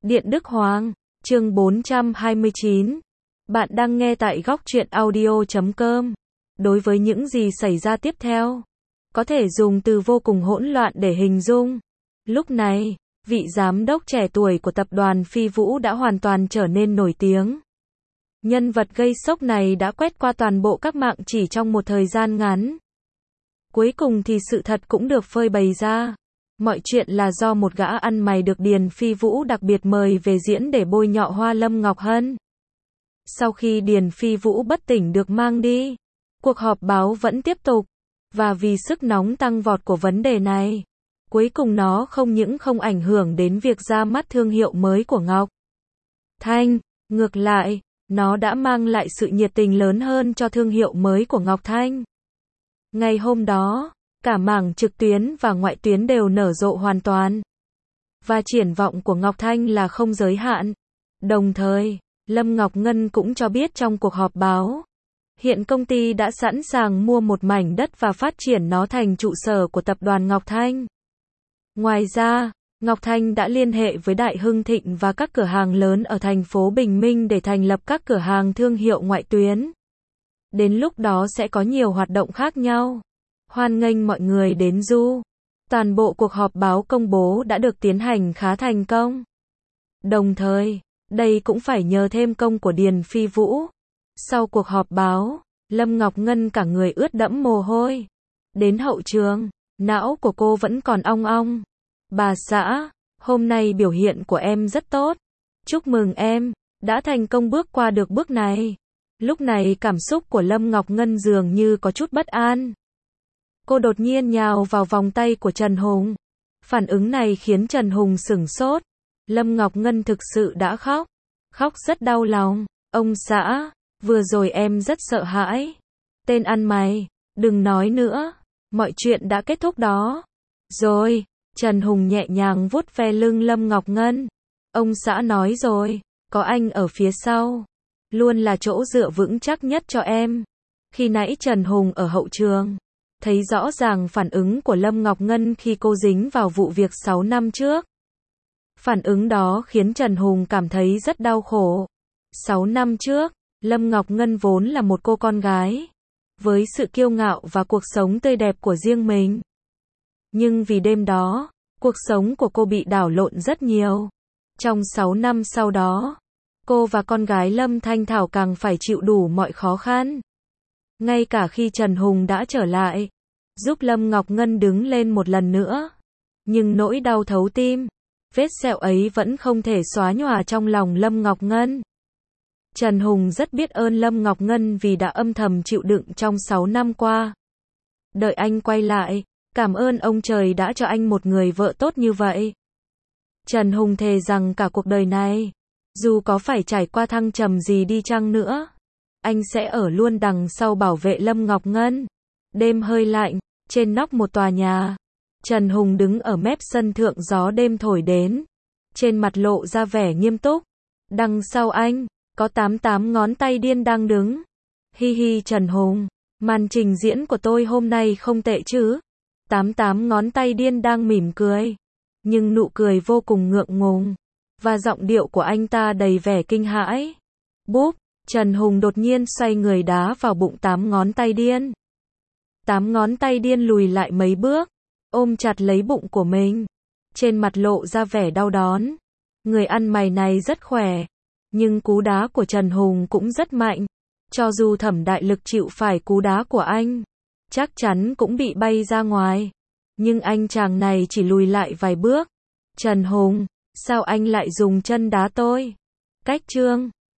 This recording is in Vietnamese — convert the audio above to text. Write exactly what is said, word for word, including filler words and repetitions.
Điện Đức Hoàng, chương bốn trăm hai mươi chín. Bạn đang nghe tại góc truyện audio chấm com. Đối với những gì xảy ra tiếp theo, có thể dùng từ vô cùng hỗn loạn để hình dung. Lúc này, vị giám đốc trẻ tuổi của tập đoàn Phi Vũ đã hoàn toàn trở nên nổi tiếng. Nhân vật gây sốc này đã quét qua toàn bộ các mạng chỉ trong một thời gian ngắn. Cuối cùng thì sự thật cũng được phơi bày ra. Mọi chuyện là do một gã ăn mày được Điền Phi Vũ đặc biệt mời về diễn để bôi nhọ Hoa Lâm Ngọc Hân. Sau khi Điền Phi Vũ bất tỉnh được mang đi, cuộc họp báo vẫn tiếp tục. Và vì sức nóng tăng vọt của vấn đề này, cuối cùng nó không những không ảnh hưởng đến việc ra mắt thương hiệu mới của Ngọc Thanh, ngược lại, nó đã mang lại sự nhiệt tình lớn hơn cho thương hiệu mới của Ngọc Thanh. Ngày hôm đó, cả mảng trực tuyến và ngoại tuyến đều nở rộ hoàn toàn. Và triển vọng của Ngọc Thanh là không giới hạn. Đồng thời, Lâm Ngọc Ngân cũng cho biết trong cuộc họp báo, hiện công ty đã sẵn sàng mua một mảnh đất và phát triển nó thành trụ sở của tập đoàn Ngọc Thanh. Ngoài ra, Ngọc Thanh đã liên hệ với Đại Hưng Thịnh và các cửa hàng lớn ở thành phố Bình Minh để thành lập các cửa hàng thương hiệu ngoại tuyến. Đến lúc đó sẽ có nhiều hoạt động khác nhau. Hoan nghênh mọi người đến du. Toàn bộ cuộc họp báo công bố đã được tiến hành khá thành công. Đồng thời, đây cũng phải nhờ thêm công của Điền Phi Vũ. Sau cuộc họp báo, Lâm Ngọc Ngân cả người ướt đẫm mồ hôi. Đến hậu trường, não của cô vẫn còn ong ong. Bà xã, hôm nay biểu hiện của em rất tốt. Chúc mừng em, đã thành công bước qua được bước này. Lúc này cảm xúc của Lâm Ngọc Ngân dường như có chút bất an. Cô đột nhiên nhào vào vòng tay của Trần Hùng. Phản ứng này khiến Trần Hùng sửng sốt. Lâm Ngọc Ngân thực sự đã khóc. Khóc rất đau lòng. Ông xã, vừa rồi em rất sợ hãi. Tên ăn mày, đừng nói nữa. Mọi chuyện đã kết thúc đó. Rồi, Trần Hùng nhẹ nhàng vuốt ve lưng Lâm Ngọc Ngân. Ông xã nói rồi, có anh ở phía sau. Luôn là chỗ dựa vững chắc nhất cho em. Khi nãy Trần Hùng ở hậu trường, thấy rõ ràng phản ứng của Lâm Ngọc Ngân khi cô dính vào vụ việc sáu năm trước. Phản ứng đó khiến Trần Hùng cảm thấy rất đau khổ. sáu năm trước, Lâm Ngọc Ngân vốn là một cô con gái, với sự kiêu ngạo và cuộc sống tươi đẹp của riêng mình. Nhưng vì đêm đó, cuộc sống của cô bị đảo lộn rất nhiều. Trong sáu năm sau đó, cô và con gái Lâm Thanh Thảo càng phải chịu đủ mọi khó khăn. Ngay cả khi Trần Hùng đã trở lại, giúp Lâm Ngọc Ngân đứng lên một lần nữa. Nhưng nỗi đau thấu tim, vết sẹo ấy vẫn không thể xóa nhòa trong lòng Lâm Ngọc Ngân. Trần Hùng rất biết ơn Lâm Ngọc Ngân vì đã âm thầm chịu đựng trong sáu năm qua. Đợi anh quay lại, cảm ơn ông trời đã cho anh một người vợ tốt như vậy. Trần Hùng thề rằng cả cuộc đời này, dù có phải trải qua thăng trầm gì đi chăng nữa, anh sẽ ở luôn đằng sau bảo vệ Lâm Ngọc Ngân. Đêm hơi lạnh, trên nóc một tòa nhà, Trần Hùng đứng ở mép sân thượng, gió đêm thổi đến. Trên mặt lộ ra vẻ nghiêm túc. Đằng sau anh, có tám tám ngón tay điên đang đứng. Hi hi Trần Hùng, màn trình diễn của tôi hôm nay không tệ chứ? Tám tám ngón tay điên đang mỉm cười. Nhưng nụ cười vô cùng ngượng ngùng. Và giọng điệu của anh ta đầy vẻ kinh hãi. Búp, Trần Hùng đột nhiên xoay người đá vào bụng tám ngón tay điên. Tám ngón tay điên lùi lại mấy bước, ôm chặt lấy bụng của mình. Trên mặt lộ ra vẻ đau đớn. Người ăn mày này rất khỏe. Nhưng cú đá của Trần Hùng cũng rất mạnh. Cho dù Thẩm Đại Lực chịu phải cú đá của anh, chắc chắn cũng bị bay ra ngoài. Nhưng anh chàng này chỉ lùi lại vài bước. Trần Hùng, sao anh lại dùng chân đá tôi? Cách chương